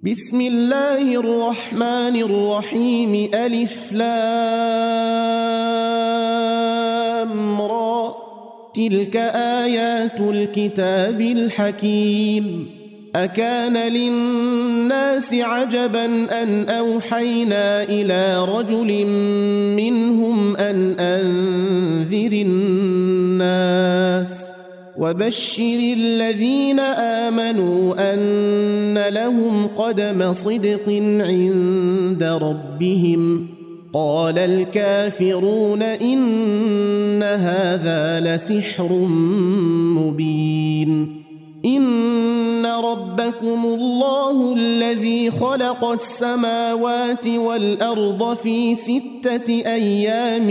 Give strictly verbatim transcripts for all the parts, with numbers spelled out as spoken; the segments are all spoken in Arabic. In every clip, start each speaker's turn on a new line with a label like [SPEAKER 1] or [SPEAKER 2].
[SPEAKER 1] بسم الله الرحمن الرحيم ألف لام را تلك آيات الكتاب الحكيم أكان للناس عجبا أن أوحينا إلى رجل منهم أن أنذر الناس وبشر الذين آمنوا أن لهم قدم صدق عند ربهم قال الكافرون إن هذا لسحر مبين إن ربكم الله الذي خلق السماوات والأرض في ستة أيام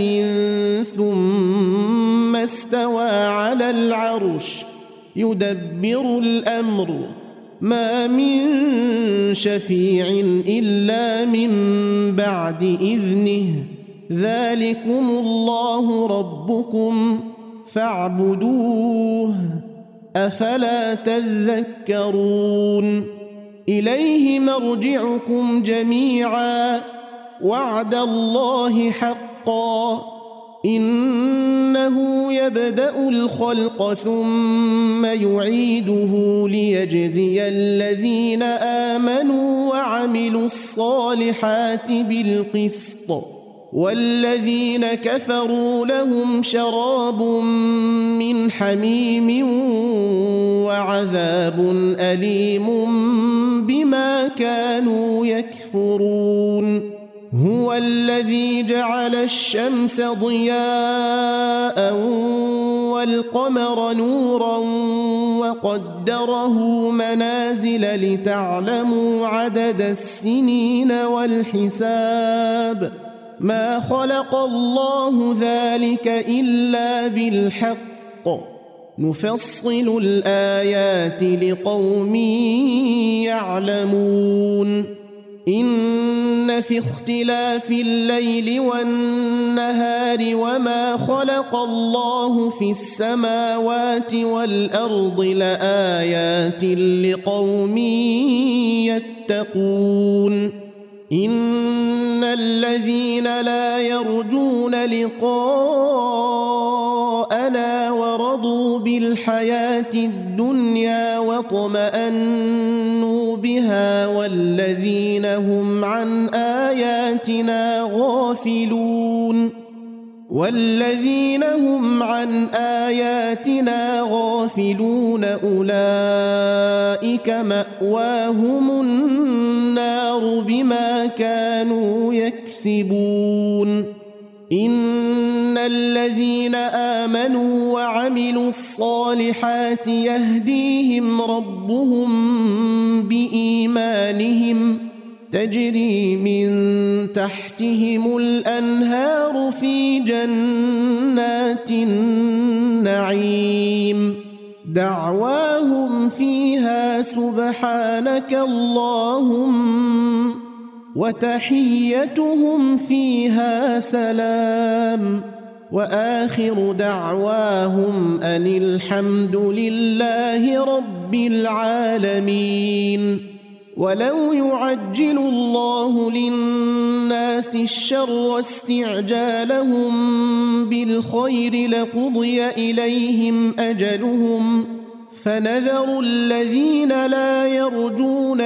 [SPEAKER 1] ثم استوى على العرش يدبر الأمر ما من شفيع إلا من بعد إذنه ذلكم الله ربكم فاعبدوه أفلا تذكرون إليه مرجعكم جميعا وعد الله حقا إنه يبدأ الخلق ثم يعيده ليجزي الذين آمنوا وعملوا الصالحات بالقسط والذين كفروا لهم شراب من حميم وعذاب أليم بما كانوا يكفرون هو الذي جعل الشمس ضياء والقمر نورا وقدره منازل لتعلموا عدد السنين والحساب ما خلق الله ذلك إلا بالحق نفصل الآيات لقوم يعلمون إن في اختلاف الليل والنهار وما خلق الله في السماوات والأرض لآيات لقوم يتقون إن الذين لا يرجون لقاءنا ورضوا بالحياة الدنيا واطمأنوا بها والذين هم عن آياتنا غافلون والذين هم عن آياتنا غافلون أولئك مأواهم النار بما كانوا يكسبون إن الذين آمنوا وعملوا الصالحات يهديهم ربهم بإيمانهم تجري من تحتهم الأنهار في جنات النعيم دعواهم فيها سبحانك اللهم وتحيتهم فيها سلام وآخر دعواهم أن الحمد لله رب العالمين ولو يعجل الله للناس الشر استعجالهم بالخير لقضي إليهم أجلهم فنذر الذين لا يرجون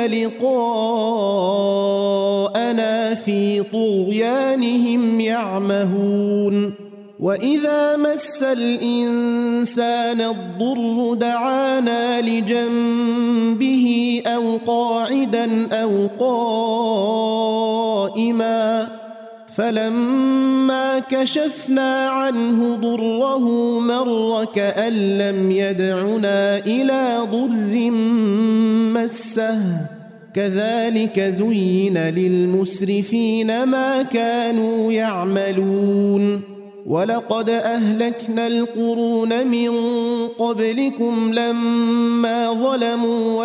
[SPEAKER 1] لقاءنا في طغيانهم يعمهون وإذا مس الإنسان الضر دعانا لجنبه أو قاعدا أو قائما فلما كشفنا عنه ضره مر كأن لم يدعنا إلى ضر مسه كذلك زين للمسرفين ما كانوا يعملون ولقد أهلكنا القرون من قبلكم لما ظلموا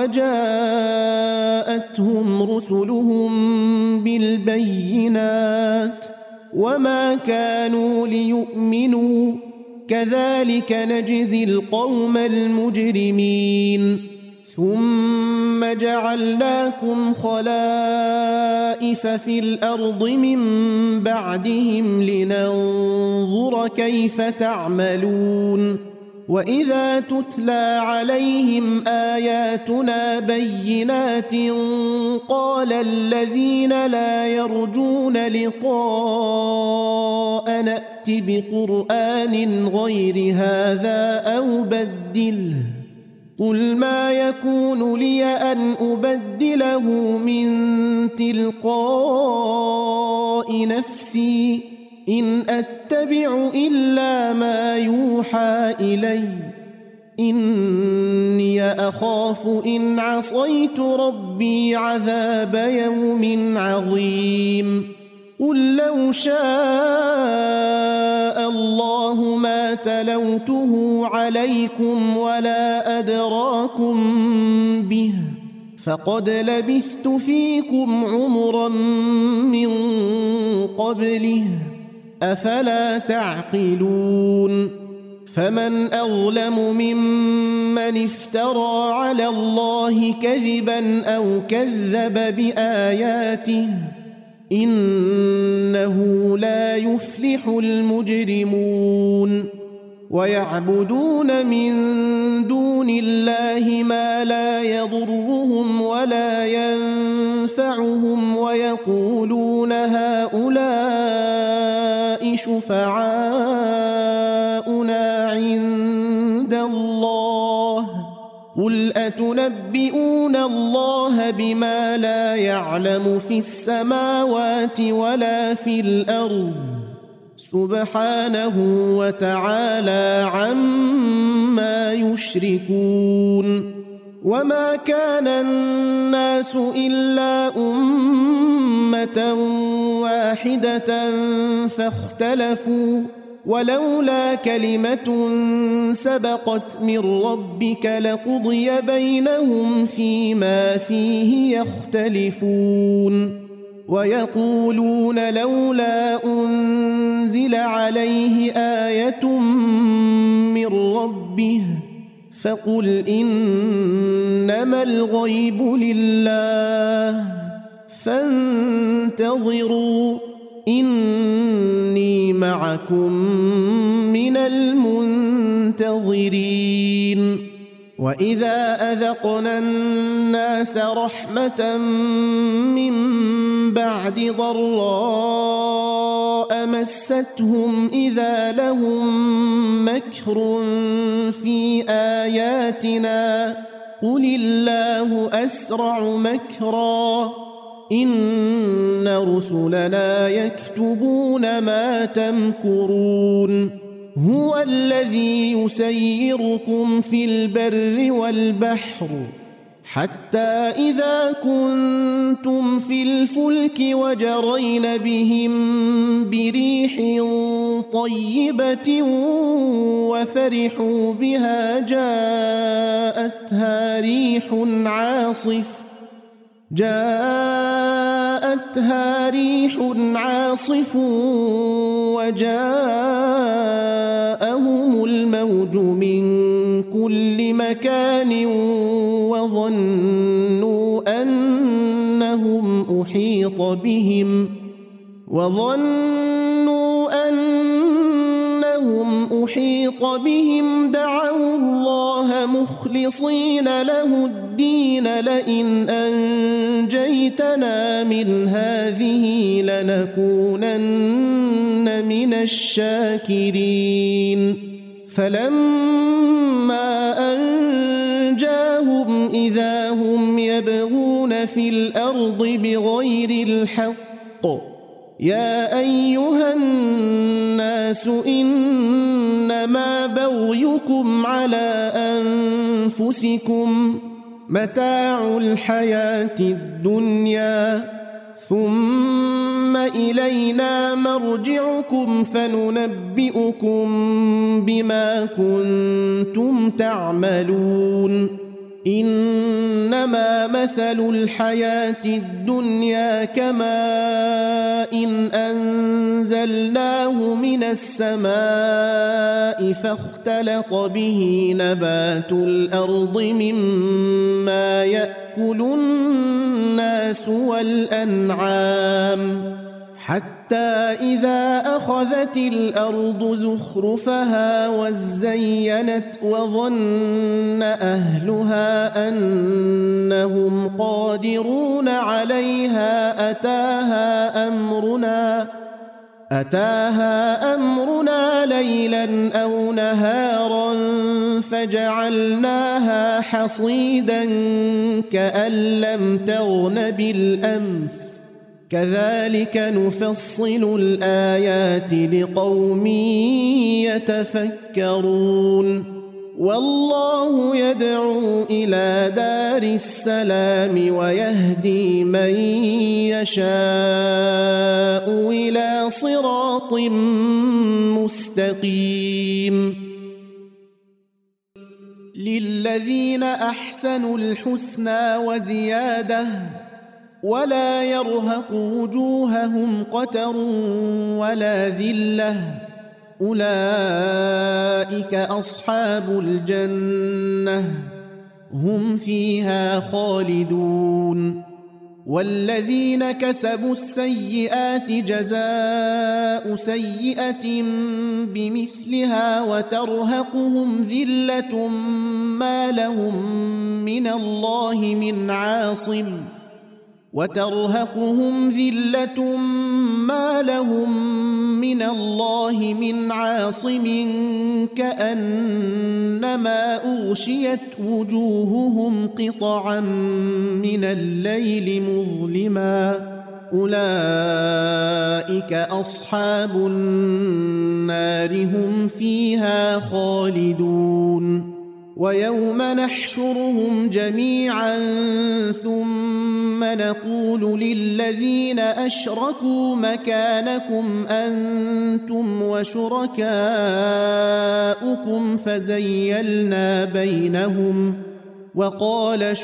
[SPEAKER 1] وجاءتهم رسلهم بالبينات وما كانوا ليؤمنوا كذلك نجزي القوم المجرمين ثم جعلناكم خلائف في الأرض من بعدهم لننظر كيف تعملون وإذا تتلى عليهم آياتنا بينات قال الذين لا يرجون لقاء نأت بقرآن غير هذا أو بدله قل ما يكون لي أن أبدله من تلقاء نفسي إن أتبع إلا ما يوحى إلي إني أخاف إن عصيت ربي عذاب يوم عظيم قل لو شاء الله ما تلوته عليكم ولا أدراكم به فقد لبثت فيكم عمرا من قبله أفلا تعقلون فمن أظلم ممن افترى على الله كذبا أو كذب بآياته إنه لا يفلح المجرمون ويعبدون من دون الله ما لا يضرهم ولا ينفعهم ويقولون هؤلاء شفعاؤنا عند الله قل أتنبئون الله بما لا يعلم في السماوات ولا في الأرض سبحانه وتعالى عما يشركون وما كان الناس إلا أمة واحدة فاختلفوا ولولا كلمة سبقت من ربك لقضي بينهم فيما فيه يختلفون ويقولون لولا أنزل عليه آية من ربه فقل إنما الغيب لله فانتظروا إني معكم من المنتظرين وإذا أذقنا الناس رحمة من بعد ضراء مستهم إذا لهم مكر في آياتنا قل الله أسرع مكرا إن رسلنا يكتبون ما تمكرون هو الذي يسيركم في البر والبحر حتى إذا كنتم في الفلك وجرين بهم بريح طيبة وفرحوا بها جاءتها ريح عاصف جاءتها ريح عاصف وجاءهم الموج من كل مكان وظنوا أنهم أحيط بهم وظنوا أنهم أحيط بهم دعوا الله مخلصين له الدين لئن أنجيتنا من هذه لنكونن من الشاكرين فلما أنجاهم إذا هم يبغون في الأرض بغير الحق يا أيها الناس إنما بغيكم على أنفسكم متاع الحياة الدنيا ثم إلينا مرجعكم فننبئكم بما كنتم تعملون إنما مثل الحياة الدنيا كماء إن أنزلناه من السماء فاختلط به نبات الأرض مما يأكل الناس والأنعام حتى إذا أخذت الأرض زخرفها وزينت وظن أهلها أنهم قادرون عليها أتاها أمرنا أتاها أمرنا ليلا أو نهارا فجعلناها حصيدا كأن لم تغن بالأمس كذلك نفصل الآيات لقوم يتفكرون والله يدعو إلى دار السلام ويهدي من يشاء إلى صراط مستقيم للذين أحسنوا الحسنى وزيادة ولا يرهق وجوههم قتر ولا ذلة أولئك أصحاب الجنة هم فيها خالدون والذين كسبوا السيئات جزاء سيئة بمثلها وترهقهم ذلة ما لهم من الله من عاصم وترهقهم ذلة ما لهم من الله من عاصم كأنما أغشيت وجوههم قطعا من الليل مظلما أولئك أصحاب النار هم فيها خالدون ويوم نحشرهم جميعا ثم نقول للذين أشركوا مكانكم أنتم وشركاؤكم فزيلنا بينهم وقال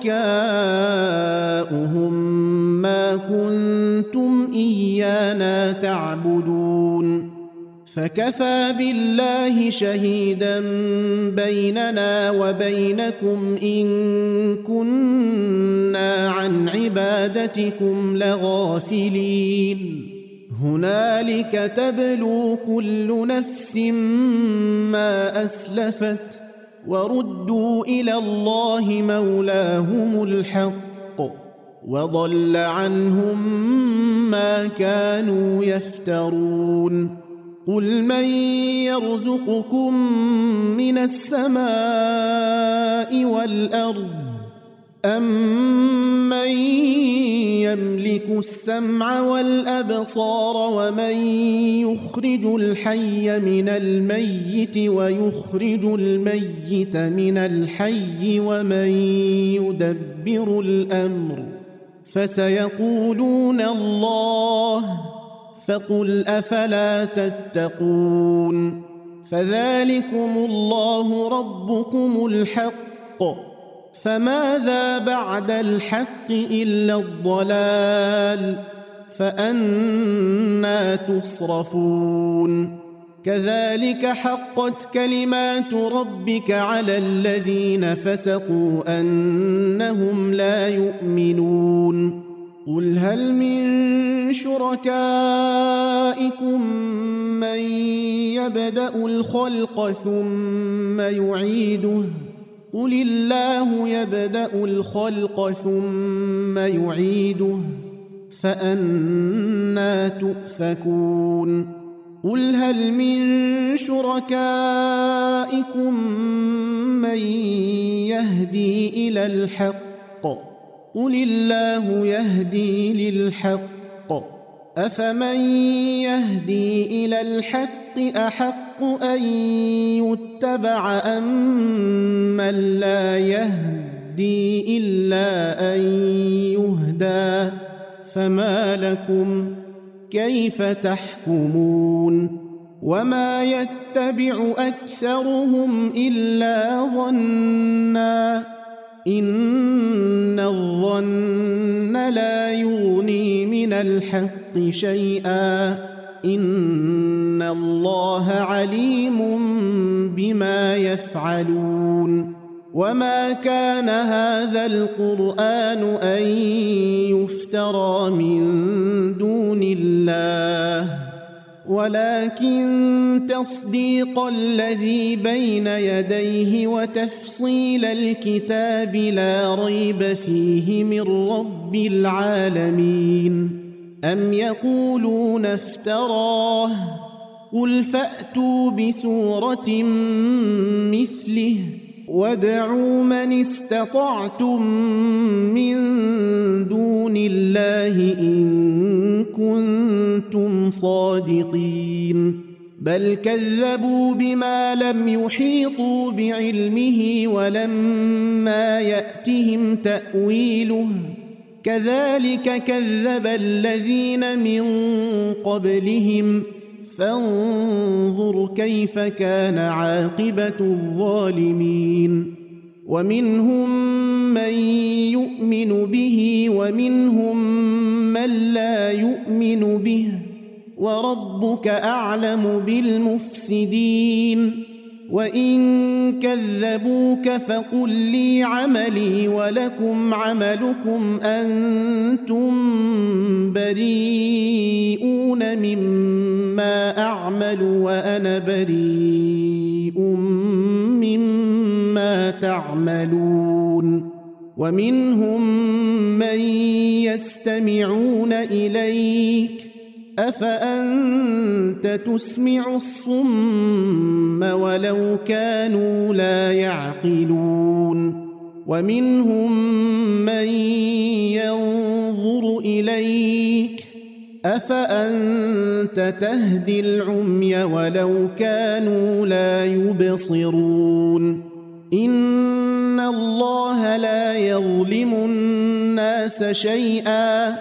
[SPEAKER 1] شركاؤهم ما كنتم إيانا تعبدون فكفى بالله شهيدا بيننا وبينكم إن كنا عن عبادتكم لغافلين هنالك تبلو كل نفس ما أسلفت وردوا إلى الله مولاهم الحق وضل عنهم ما كانوا يفترون قل من يرزقكم من السماء والأرض أمن يملك السمع والأبصار ومن يخرج الحي من الميت ويخرج الميت من الحي ومن يدبر الأمر فسيقولون الله فقل أفلا تتقون فذلكم الله ربكم الحق فماذا بعد الحق إلا الضلال فأنى تصرفون كذلك حقت كلمات ربك على الذين فسقوا أنهم لا يؤمنون قل هل من شركائكم من يبدأ الخلق ثم يعيده قل الله يبدأ الخلق ثم يعيده فأنى تؤفكون قل هل من شركائكم من يهدي إلى الحق قل الله يهدي للحق أفمن يهدي إلى الحق أحق أن يتبع أم من لا يهدي إلا أن يهدى فما لكم كيف تحكمون وما يتبع أكثرهم إلا ظنّا إن الظن لا يغني من الحق شيئا إن الله عليم بما يفعلون وما كان هذا القرآن أن يفترى من دون الله ولكن تصديق الذي بين يديه وتفصيل الكتاب لا ريب فيه من رب العالمين أم يقولون افتراه قل فأتوا بسورة مثله وادعوا من استطعتم من دون الله إن كنتم صادقين بل كذبوا بما لم يحيطوا بعلمه ولما يأتهم تأويله كذلك كذب الذين من قبلهم فانظر كيف كان عاقبة الظالمين ومنهم من يؤمن به ومنهم من لا يؤمن به وربك أعلم بالمفسدين وإن كذبوك فقل لي عملي ولكم عملكم أنتم بريئون مما أعمل وأنا بريء مما تعملون ومنهم من يستمعون إليك أفأنت تسمع الصم ولو كانوا لا يعقلون ومنهم من ينظر إليك أفأنت تهدي العمي ولو كانوا لا يبصرون إن الله لا يظلم الناس شيئا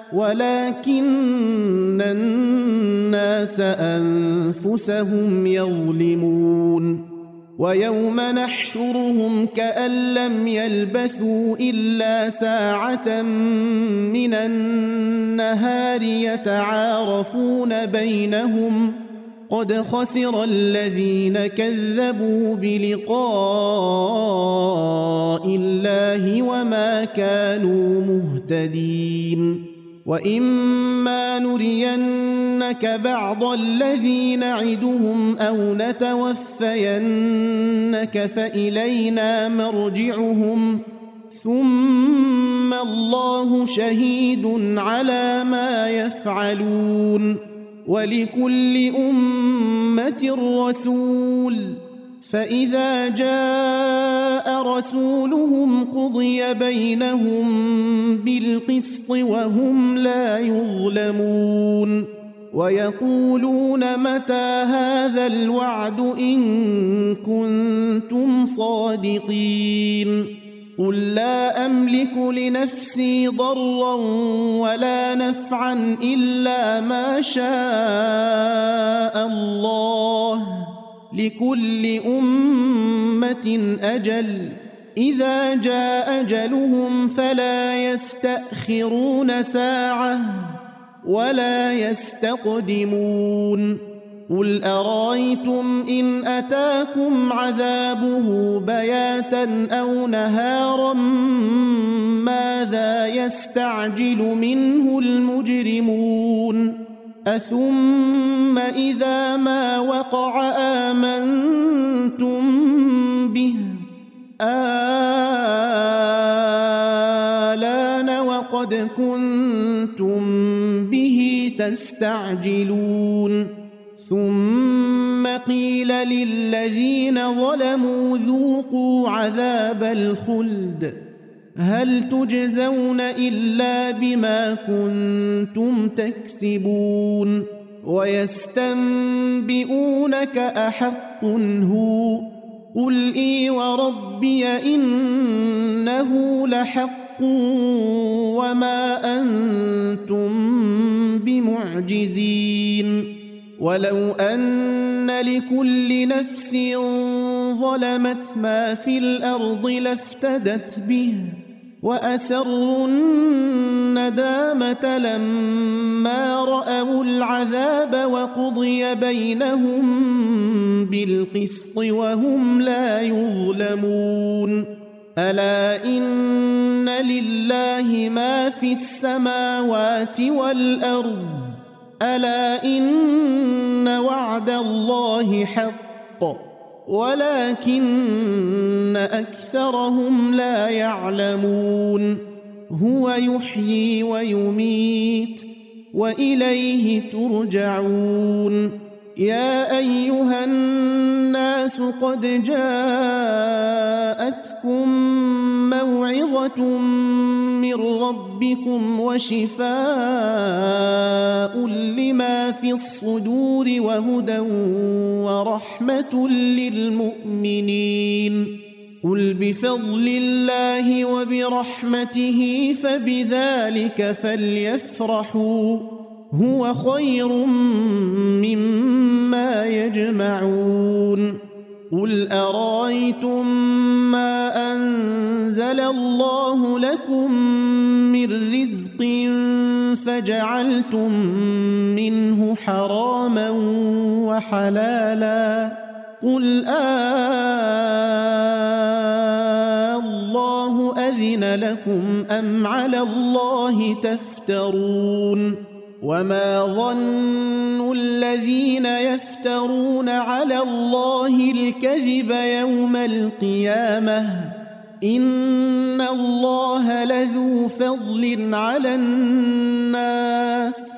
[SPEAKER 1] ولكن الناس أنفسهم يظلمون ويوم نحشرهم كأن لم يلبثوا إلا ساعة من النهار يتعارفون بينهم قد خسر الذين كذبوا بلقاء الله وما كانوا مهتدين وإما نرينك بعض الذي نعدهم أو نتوفينك فإلينا مرجعهم ثم الله شهيد على ما يفعلون ولكل أمة رسول فإذا جاء رسولهم قضي بينهم بالقسط وهم لا يظلمون ويقولون متى هذا الوعد إن كنتم صادقين قل لا أملك لنفسي ضرا ولا نفعا إلا ما شاء الله لكل أمة أجل إذا جاء أجلهم فلا يستأخرون ساعة ولا يستقدمون قل أرأيتم إن أتاكم عذابه بياتا أو نهارا ماذا يستعجل منه المجرمون أثم إذا ما وقع آمنتم به آلان وقد كنتم به تستعجلون ثم قيل للذين ظلموا ذوقوا عذاب الخلد هل تجزون إلا بما كنتم تكسبون ويستنبئونك أحق هو قل إي وربي إنه لحق وما أنتم بمعجزين ولو أن لكل نفس ظلمت ما في الأرض لافتدت به وأسروا الندامة لما رأوا العذاب وقضي بينهم بالقسط وهم لا يظلمون ألا إن لله ما في السماوات والأرض ألا إن وعد الله حق ولكن أكثرهم لا يعلمون هو يحيي ويميت وإليه ترجعون يا أيها الناس قد جاءتكم موعظة من ربكم وشفاء لما في الصدور وهدى ورحمة للمؤمنين قل بفضل الله وبرحمته فبذلك فليفرحوا هو خير مما يجمعون قل أرأيتم ما أنزل الله لكم من رزق فجعلتم منه حراما وحلالا قل آه الله أذن لكم أم على الله تفترون وما ظن الذين يفترون على الله الكذب يوم القيامة إن الله لذو فضل على الناس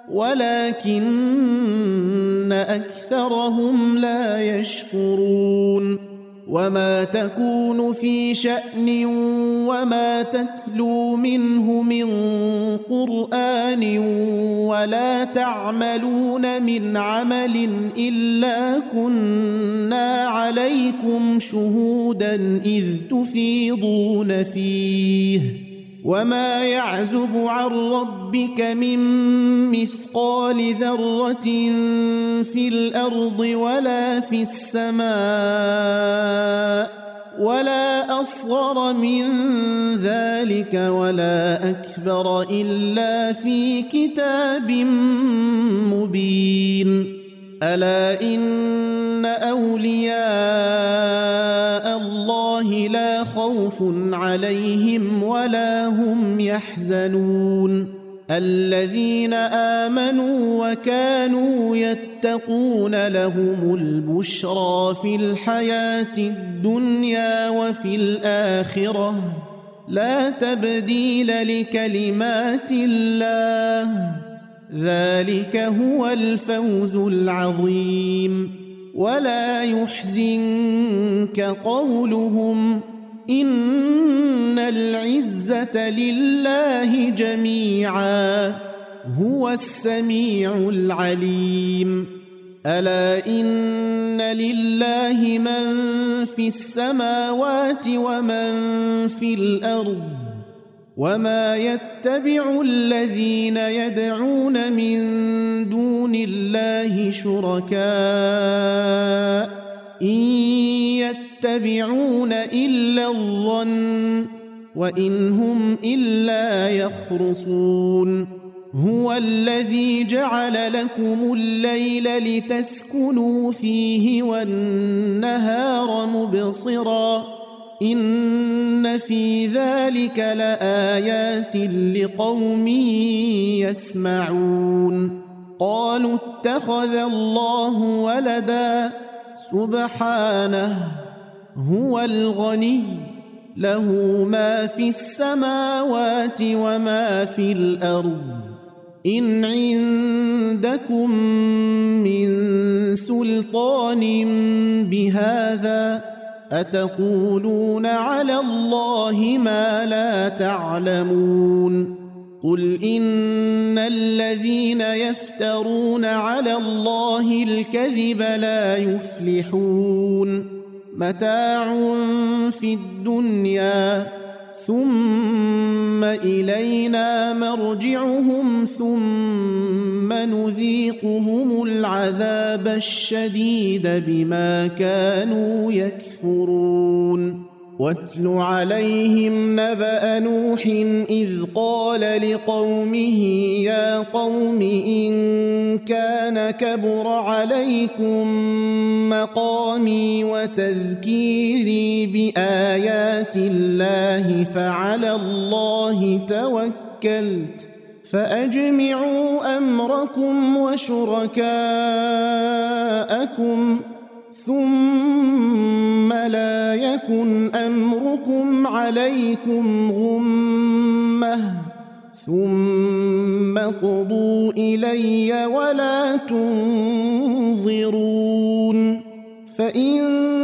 [SPEAKER 1] ولكن أكثرهم لا يشكرون وما تكون في شأن وما تتلو منه من قرآن ولا تعملون من عمل إلا كنا عليكم شهودا إذ تفيضون فيه وما يعزب عن ربك من مثقال ذرة في الأرض ولا في السماء ولا أصغر من ذلك ولا أكبر إلا في كتاب مبين ألا إن أولياء الله لا خوف عليهم ولا هم يحزنون الذين آمنوا وكانوا يتقون لهم البشرى في الحياة الدنيا وفي الآخرة لا تبديل لكلمات الله ذلك هو الفوز العظيم ولا يحزنك قولهم إن العزة لله جميعا هو السميع العليم ألا إن لله من في السماوات ومن في الأرض وما يتبع الذين يدعون من دون الله شركاء إن يتبعون إلا الظن وإن هم إلا يخرصون هو الذي جعل لكم الليل لتسكنوا فيه والنهار مبصرا إن في ذلك لآيات لقوم يسمعون قالوا اتخذ الله ولدا سبحانه هو الغني له ما في السماوات وما في الأرض إن عندكم من سلطان بهذا أتقولون على الله ما لا تعلمون قل إن الذين يفترون على الله الكذب لا يفلحون متاع في الدنيا ثم إلينا مرجعهم ثم نذيقهم العذاب الشديد بما كانوا يكفرون واتل عليهم نبأ نوح إذ قال لقومه يا قوم إن كان كبر عليكم مقامي وتذكيري بآيات الله فعلى الله توكلت فأجمعوا أمركم وشركاءكم ثم لا يكن أمركم عليكم غمة ثم قضوا إلي ولا تنظرون فإن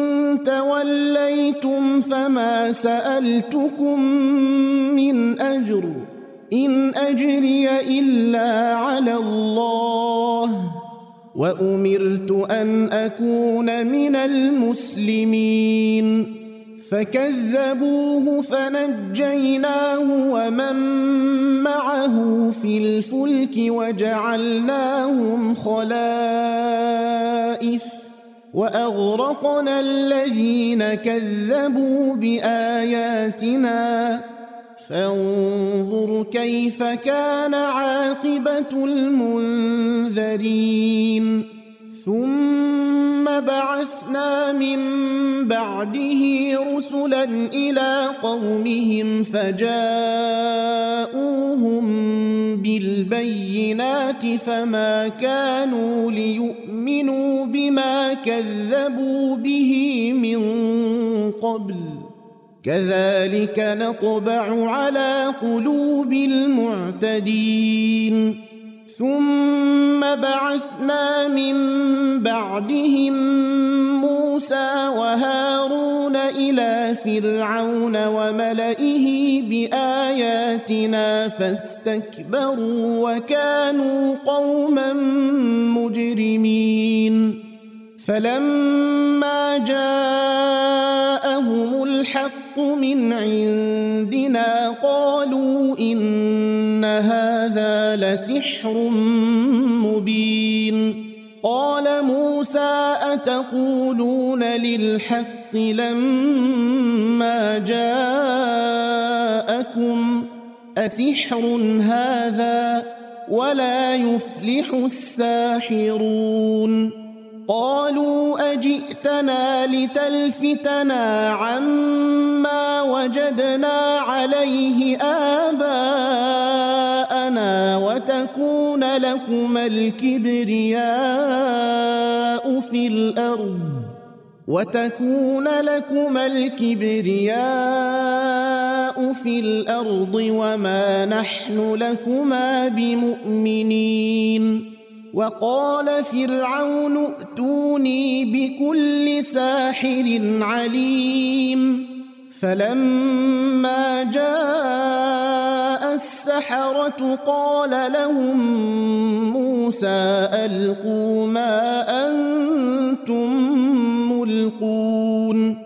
[SPEAKER 1] توليتم فما سألتكم من أجر إن أجري إلا على الله وأمرت أن أكون من المسلمين فكذبوه فنجيناه ومن معه في الفلك وجعلناهم خلائف وأغرقنا الذين كذبوا بآياتنا فانظر كيف كان عاقبة المنذرين ثم بعثنا من بعده رسلا إلى قومهم فجاءوهم بالبينات فما كانوا ليؤمنوا بما كذبوا به من قبل كذلك نطبع على قلوب المعتدين ثم بعثنا من بعدهم موسى وهارون إلى فرعون وملئه بآياتنا فاستكبروا وكانوا قوما مجرمين فلما جاءهم الحق من عندنا قالوا إن هذا لسحر مبين قال موسى أتقولون للحق لما جاءكم أسحر هذا ولا يفلح الساحرون قالوا أجئتنا لتلفتنا عما وجدنا عليه آباءنا وتكون لكما الكبرياء في الأرض وتكون لكما الكبرياء في الأرض وما نحن لكما بمؤمنين وقال فرعون ائتوني بكل ساحر عليم فلما جاء السحرة قال لهم موسى ألقوا ما أنتم ملقون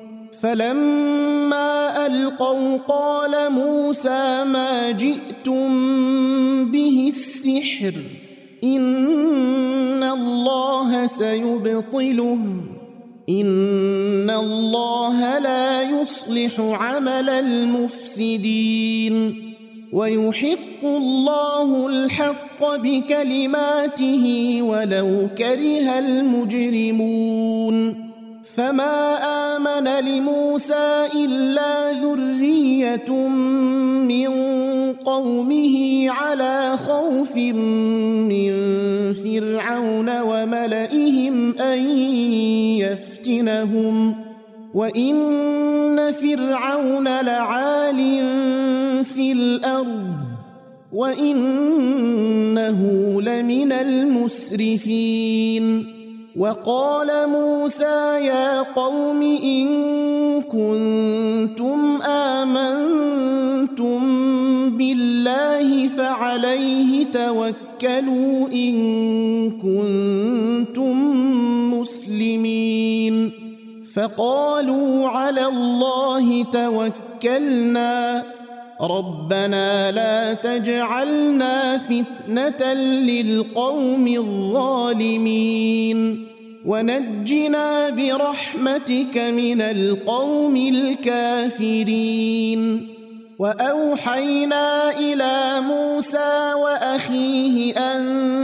[SPEAKER 1] فلما ألقوا قال موسى ما جئتم به السحر إن الله سيبطله إن الله لا يصلح عمل المفسدين ويحق الله الحق بكلماته ولو كره المجرمون فما آمن لموسى إلا ذرية من قومه على خوف من فرعون وملئهم أن يفتنهم وإن فرعون لعال في الأرض وإنه لمن المسرفين وقال موسى يا قوم إن كنتم آمنتم بالله فعليه توكلوا إن كنتم مسلمين فقالوا على الله توكلنا ربنا لا تجعلنا فتنة للقوم الظالمين ونجنا برحمتك من القوم الكافرين. وأوحينا إلى موسى وأخيه أن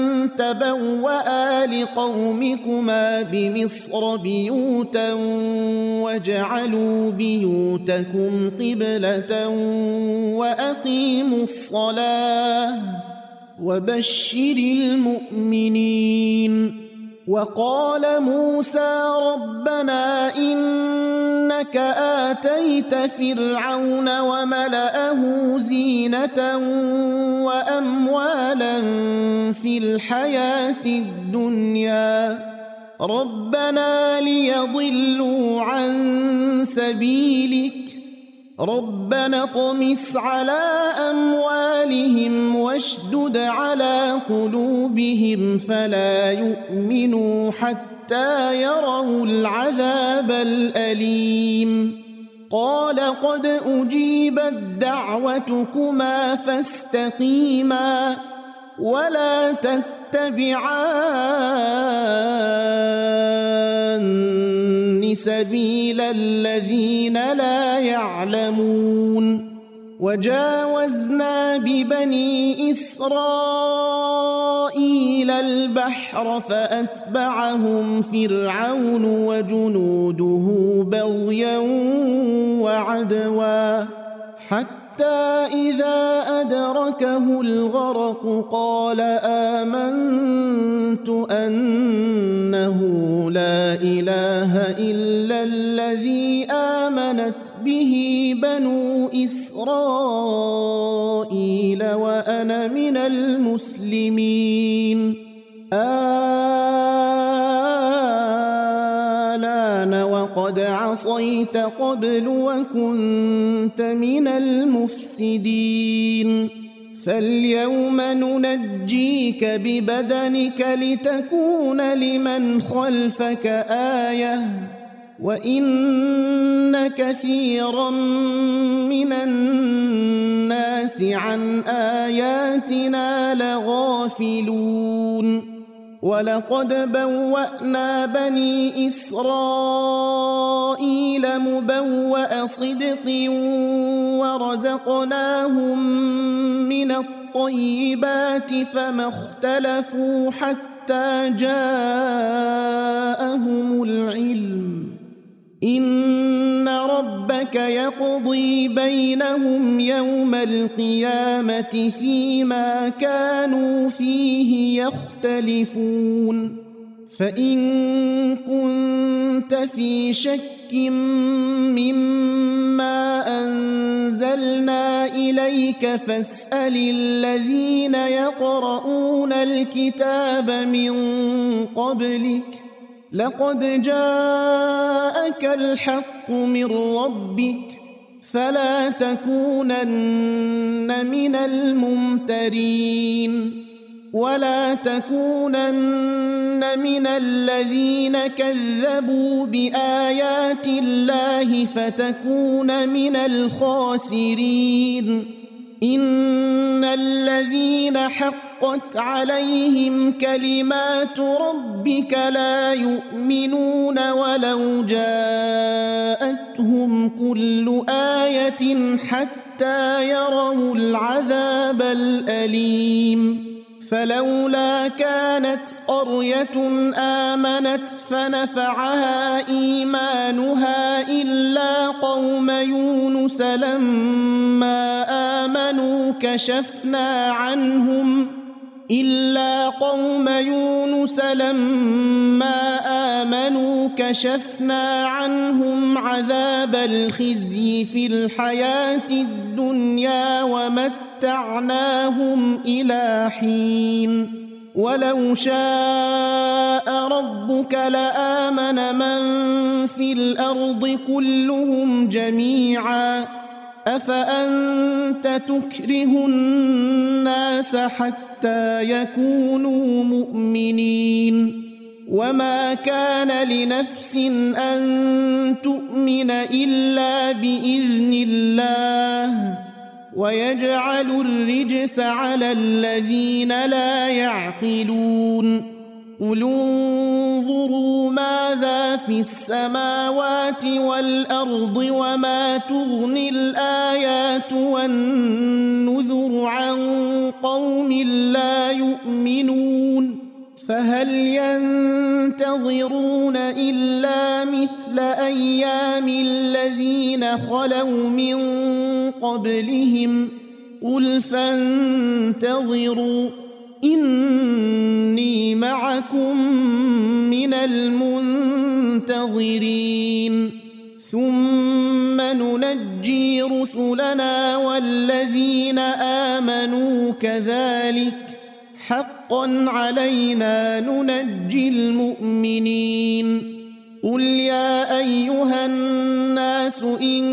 [SPEAKER 1] تبوأ لقومكما بمصر بيوتا واجعلوا بيوتكم قبلة وأقيموا الصلاة وبشر المؤمنين. وقال موسى ربنا إنك آتيت فرعون وملأه زينة وأموالا في الحياة الدنيا ربنا ليضلوا عن سبيلك ربنا اطمس على أموالهم واشدد على قلوبهم فلا يؤمنوا حتى يروا العذاب الأليم. قال قد أجيبت دعوتكما فاستقيما ولا تتبعان سبيل الذين لا يعلمون. وجاوزنا ببني إسرائيل البحر فأتبعهم فرعون وجنوده بغيا وعدوا حتى إذا أدركه الغرق قال آمنت أنه لا إله إلا الذي آمنت به بنو إسرائيل وأنا من المسلمين. آلان وقد عصيت قبل وكنت من المفسدين فاليوم ننجيك ببدنك لتكون لمن خلفك آية وإن كثيرا من الناس عن آياتنا لغافلون. ولقد بوأنا بني إسرائيل مبوأ صدق ورزقناهم من الطيبات فما اختلفوا حتى جاءهم العلم إن ربك يقضي بينهم يوم القيامة فيما كانوا فيه يختلفون. فإن كنت في شك مما أنزلنا إليك فاسأل الذين يقرؤون الكتاب من قبلك لقد جاءك الحق من ربك فلا تكونن من الممترين ولا تكونن من الذين كذبوا بآيات الله فتكون من الخاسرين. إن الذين حقت عليهم كلمات ربك لا يؤمنون ولو جاءتهم كل آية حتى يروا العذاب الأليم. فلولا كانت قرية آمنت فنفعها إيمانها إلا قوم يونس لما آمنوا كشفنا عنهم إلا قوم يونس لما آمنوا كشفنا عنهم عذاب الخزي في الحياة الدنيا ومتعناهم إلى حين. ولو شاء ربك لآمن من في الأرض كلهم جميعا أفأنت تكره الناس حتى يكونوا مؤمنين. وما كان لنفس أن تؤمن إلا بإذن الله ويجعل الرجس على الذين لا يعقلون قل انظروا ماذا في السماوات والأرض وما تغني الآيات والنذر عن قوم لا يؤمنون فهل ينتظرون إلا مثل أيام الذين خلوا من قبلهم قل فانتظروا إني معكم من المنتظرين ثم ننجي رسلنا والذين آمنوا كذلك حقا علينا ننجي المؤمنين قل يا أيها الناس إن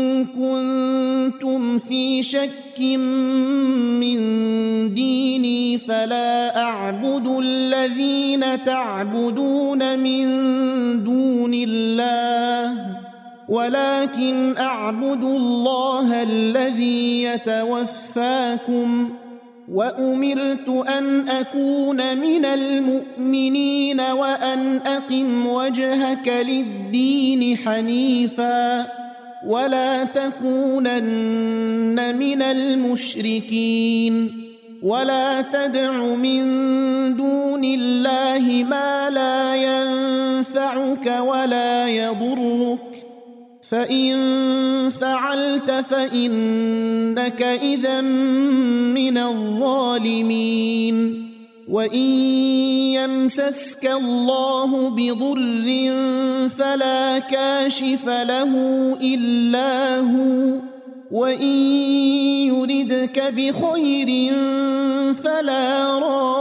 [SPEAKER 1] كنتم في شك من ديني فلا أعبد الذين تعبدون من دون الله ولكن أعبد الله الذي يتوفاكم وأمرت أن أكون من المؤمنين وأن أقم وجهك للدين حنيفا ولا تكونن من المشركين ولا تدع من دون الله ما لا ينفعك ولا يضرك فإن فعلت فإنك إذا من الظالمين وإن يمسسك الله بضر فلا كاشف له إلا هو وإن يردك بخير فلا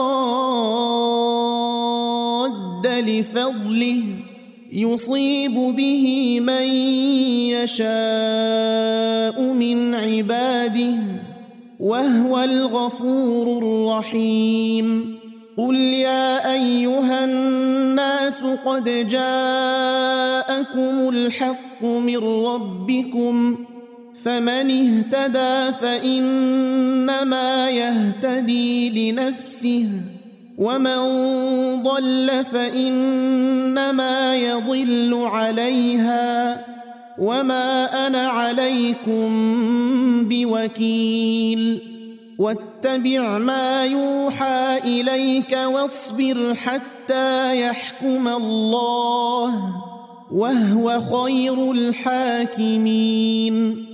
[SPEAKER 1] راد لفضله يصيب به من يشاء من عباده وهو الغفور الرحيم قل يا أيها الناس قد جاءكم الحق من ربكم فمن اهتدى فإنما يهتدي لنفسه ومن ضل فإنما يضل عليها وما أنا عليكم بوكيل واتبع ما يوحى إليك واصبر حتى يحكم الله وهو خير الحاكمين